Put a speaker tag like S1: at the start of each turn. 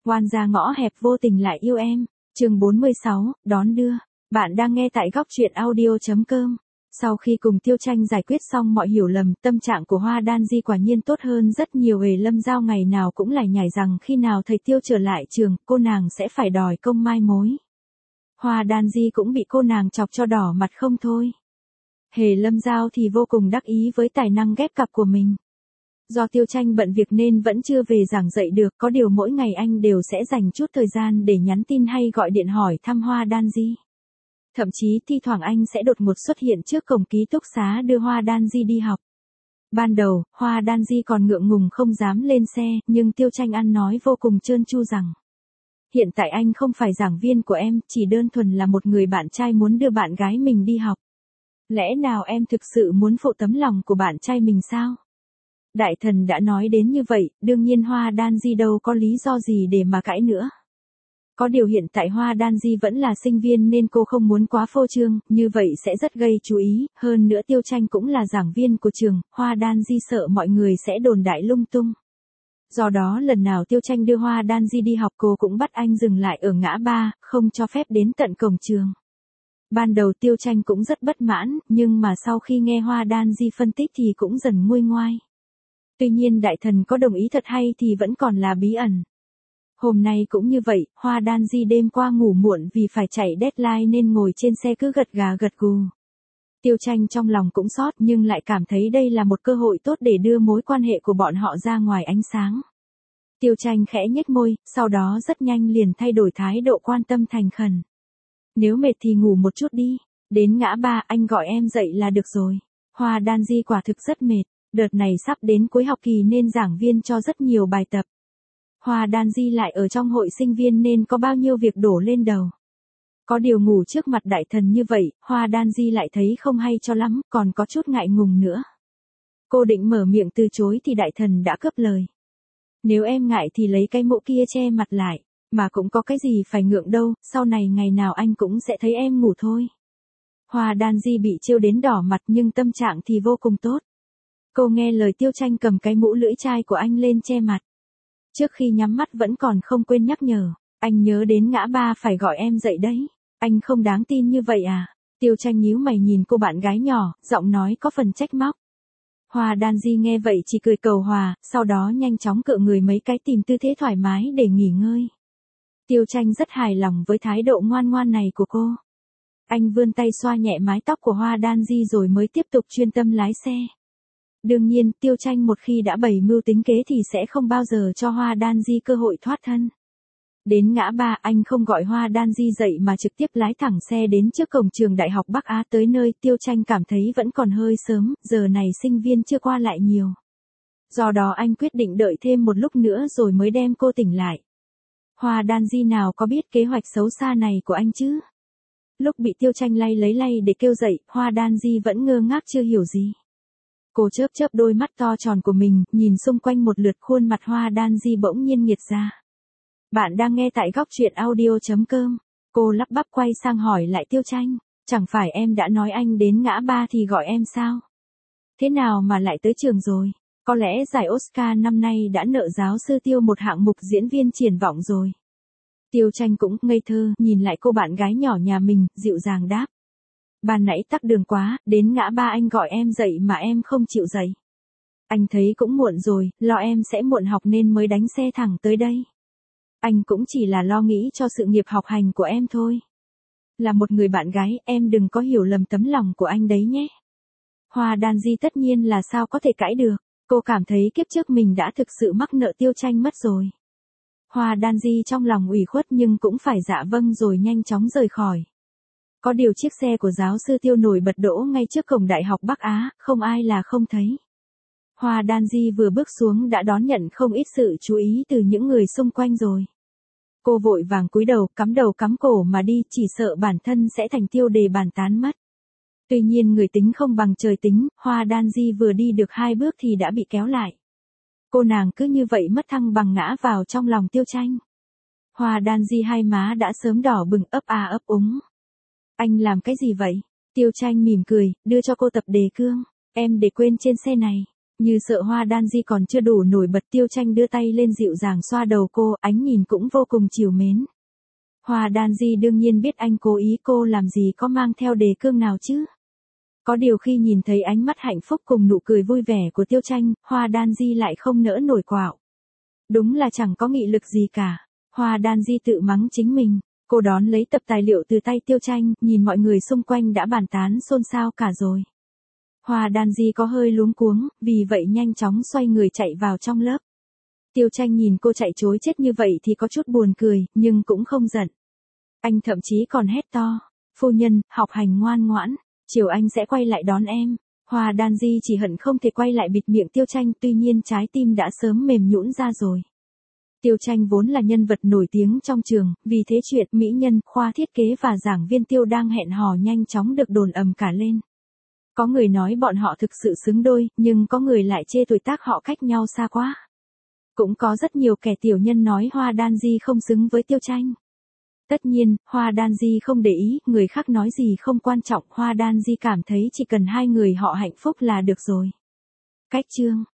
S1: Oan gia ngõ hẹp vô tình lại yêu em. Chương 46, đón đưa. Bạn đang nghe tại góc truyện audio.com. Sau khi cùng Tiêu Tranh giải quyết xong mọi hiểu lầm, tâm trạng của Hoa Đan Di quả nhiên tốt hơn rất nhiều. Hề Lâm Giao ngày nào cũng lải nhải rằng khi nào thầy Tiêu trở lại trường, cô nàng sẽ phải đòi công mai mối. Hoa Đan Di cũng bị cô nàng chọc cho đỏ mặt không thôi. Hề Lâm Giao thì vô cùng đắc ý với tài năng ghép cặp của mình. Do Tiêu Tranh bận việc nên vẫn chưa về giảng dạy được, có điều mỗi ngày anh đều sẽ dành chút thời gian để nhắn tin hay gọi điện hỏi thăm Hoa Đan Di. Thậm chí thi thoảng anh sẽ đột ngột xuất hiện trước cổng ký túc xá đưa Hoa Đan Di đi học. Ban đầu, Hoa Đan Di còn ngượng ngùng không dám lên xe, nhưng Tiêu Tranh ăn nói vô cùng trơn tru rằng: hiện tại anh không phải giảng viên của em, chỉ đơn thuần là một người bạn trai muốn đưa bạn gái mình đi học. Lẽ nào em thực sự muốn phụ tấm lòng của bạn trai mình sao? Đại thần đã nói đến như vậy, đương nhiên Hoa Đan Di đâu có lý do gì để mà cãi nữa. Có điều hiện tại Hoa Đan Di vẫn là sinh viên nên cô không muốn quá phô trương, như vậy sẽ rất gây chú ý, hơn nữa Tiêu Tranh cũng là giảng viên của trường, Hoa Đan Di sợ mọi người sẽ đồn đại lung tung. Do đó lần nào Tiêu Tranh đưa Hoa Đan Di đi học cô cũng bắt anh dừng lại ở ngã ba, không cho phép đến tận cổng trường. Ban đầu Tiêu Tranh cũng rất bất mãn, nhưng mà sau khi nghe Hoa Đan Di phân tích thì cũng dần nguôi ngoai. Tuy nhiên đại thần có đồng ý thật hay thì vẫn còn là bí ẩn. Hôm nay cũng như vậy, Hoa Đan Di đêm qua ngủ muộn vì phải chạy deadline nên ngồi trên xe cứ gật gà gật gù. Tiêu Tranh trong lòng cũng xót nhưng lại cảm thấy đây là một cơ hội tốt để đưa mối quan hệ của bọn họ ra ngoài ánh sáng. Tiêu Tranh khẽ nhếch môi, sau đó rất nhanh liền thay đổi thái độ quan tâm thành khẩn. Nếu mệt thì ngủ một chút đi, đến ngã ba anh gọi em dậy là được rồi. Hoa Đan Di quả thực rất mệt, đợt này sắp đến cuối học kỳ nên giảng viên cho rất nhiều bài tập. Hoa Đan Di lại ở trong hội sinh viên nên có bao nhiêu việc đổ lên đầu. Có điều ngủ trước mặt đại thần như vậy, Hoa Đan Di lại thấy không hay cho lắm, còn có chút ngại ngùng nữa. Cô định mở miệng từ chối thì đại thần đã cướp lời. Nếu em ngại thì lấy cái mũ kia che mặt lại, mà cũng có cái gì phải ngượng đâu, sau này ngày nào anh cũng sẽ thấy em ngủ thôi. Hoa Đan Di bị trêu đến đỏ mặt nhưng tâm trạng thì vô cùng tốt. Cô nghe lời Tiêu Tranh cầm cái mũ lưỡi chai của anh lên che mặt. Trước khi nhắm mắt vẫn còn không quên nhắc nhở, anh nhớ đến ngã ba phải gọi em dậy đấy, anh không đáng tin như vậy à? Tiêu Tranh nhíu mày nhìn cô bạn gái nhỏ, giọng nói có phần trách móc. Hoa Đan Di nghe vậy chỉ cười cầu hòa, sau đó nhanh chóng cựa người mấy cái tìm tư thế thoải mái để nghỉ ngơi. Tiêu Tranh rất hài lòng với thái độ ngoan ngoan này của cô. Anh vươn tay xoa nhẹ mái tóc của Hoa Đan Di rồi mới tiếp tục chuyên tâm lái xe. Đương nhiên, Tiêu Tranh một khi đã bày mưu tính kế thì sẽ không bao giờ cho Hoa Đan Di cơ hội thoát thân. Đến ngã ba anh không gọi Hoa Đan Di dậy mà trực tiếp lái thẳng xe đến trước cổng trường Đại học Bắc Á. Tới nơi Tiêu Tranh cảm thấy vẫn còn hơi sớm, giờ này sinh viên chưa qua lại nhiều. Do đó anh quyết định đợi thêm một lúc nữa rồi mới đem cô tỉnh lại. Hoa Đan Di nào có biết kế hoạch xấu xa này của anh chứ? Lúc bị Tiêu Tranh lấy để kêu dậy, Hoa Đan Di vẫn ngơ ngác chưa hiểu gì. Cô chớp chớp đôi mắt to tròn của mình, nhìn xung quanh một lượt khuôn mặt Hoa Đan Di bỗng nhiên nghiệt ra. Bạn đang nghe tại góc truyện audio.com. Cô lắp bắp quay sang hỏi lại Tiêu Tranh, chẳng phải em đã nói anh đến ngã ba thì gọi em sao? Thế nào mà lại tới trường rồi? Có lẽ giải Oscar năm nay đã nợ giáo sư Tiêu một hạng mục diễn viên triển vọng rồi. Tiêu Tranh cũng ngây thơ, nhìn lại cô bạn gái nhỏ nhà mình, dịu dàng đáp. Ban nãy tắc đường quá, đến ngã ba anh gọi em dậy mà em không chịu dậy. Anh thấy cũng muộn rồi, lo em sẽ muộn học nên mới đánh xe thẳng tới đây. Anh cũng chỉ là lo nghĩ cho sự nghiệp học hành của em thôi. Là một người bạn gái, em đừng có hiểu lầm tấm lòng của anh đấy nhé. Hoa Đan Di tất nhiên là sao có thể cãi được, cô cảm thấy kiếp trước mình đã thực sự mắc nợ Tiêu Tranh mất rồi. Hoa Đan Di trong lòng ủy khuất nhưng cũng phải dạ vâng rồi nhanh chóng rời khỏi. Có điều chiếc xe của giáo sư Tiêu nổi bật đỗ ngay trước cổng Đại học Bắc Á, không ai là không thấy. Hoa Đan Di vừa bước xuống đã đón nhận không ít sự chú ý từ những người xung quanh rồi. Cô vội vàng cúi đầu cắm cổ mà đi, chỉ sợ bản thân sẽ thành tiêu đề bàn tán mất. Tuy nhiên người tính không bằng trời tính, Hoa Đan Di vừa đi được 2 bước thì đã bị kéo lại. Cô nàng cứ như vậy mất thăng bằng ngã vào trong lòng Tiêu Tranh. Hoa Đan Di hai má đã sớm đỏ bừng ấp a ấp úng. Anh làm cái gì vậy? Tiêu Tranh mỉm cười, đưa cho cô tập đề cương. Em để quên trên xe này. Như sợ Hoa Đan Di còn chưa đủ nổi bật, Tiêu Tranh đưa tay lên dịu dàng xoa đầu cô, ánh nhìn cũng vô cùng trìu mến. Hoa Đan Di đương nhiên biết anh cố ý, cô làm gì có mang theo đề cương nào chứ. Có điều khi nhìn thấy ánh mắt hạnh phúc cùng nụ cười vui vẻ của Tiêu Tranh, Hoa Đan Di lại không nỡ nổi quạo. Đúng là chẳng có nghị lực gì cả. Hoa Đan Di tự mắng chính mình. Cô đón lấy tập tài liệu từ tay Tiêu Tranh, nhìn mọi người xung quanh đã bàn tán xôn xao cả rồi. Hoa Đan Di có hơi luống cuống, vì vậy nhanh chóng xoay người chạy vào trong lớp. Tiêu Tranh nhìn cô chạy trối chết như vậy thì có chút buồn cười, nhưng cũng không giận. Anh thậm chí còn hét to. Phu nhân, học hành ngoan ngoãn, chiều anh sẽ quay lại đón em. Hoa Đan Di chỉ hận không thể quay lại bịt miệng Tiêu Tranh, tuy nhiên trái tim đã sớm mềm nhũn ra rồi. Tiêu Tranh vốn là nhân vật nổi tiếng trong trường, vì thế chuyện mỹ nhân, khoa thiết kế và giảng viên Tiêu đang hẹn hò nhanh chóng được đồn ầm cả lên. Có người nói bọn họ thực sự xứng đôi, nhưng có người lại chê tuổi tác họ cách nhau xa quá. Cũng có rất nhiều kẻ tiểu nhân nói Hoa Đan Di không xứng với Tiêu Tranh. Tất nhiên, Hoa Đan Di không để ý, người khác nói gì không quan trọng, Hoa Đan Di cảm thấy chỉ cần hai người họ hạnh phúc là được rồi. Cách chương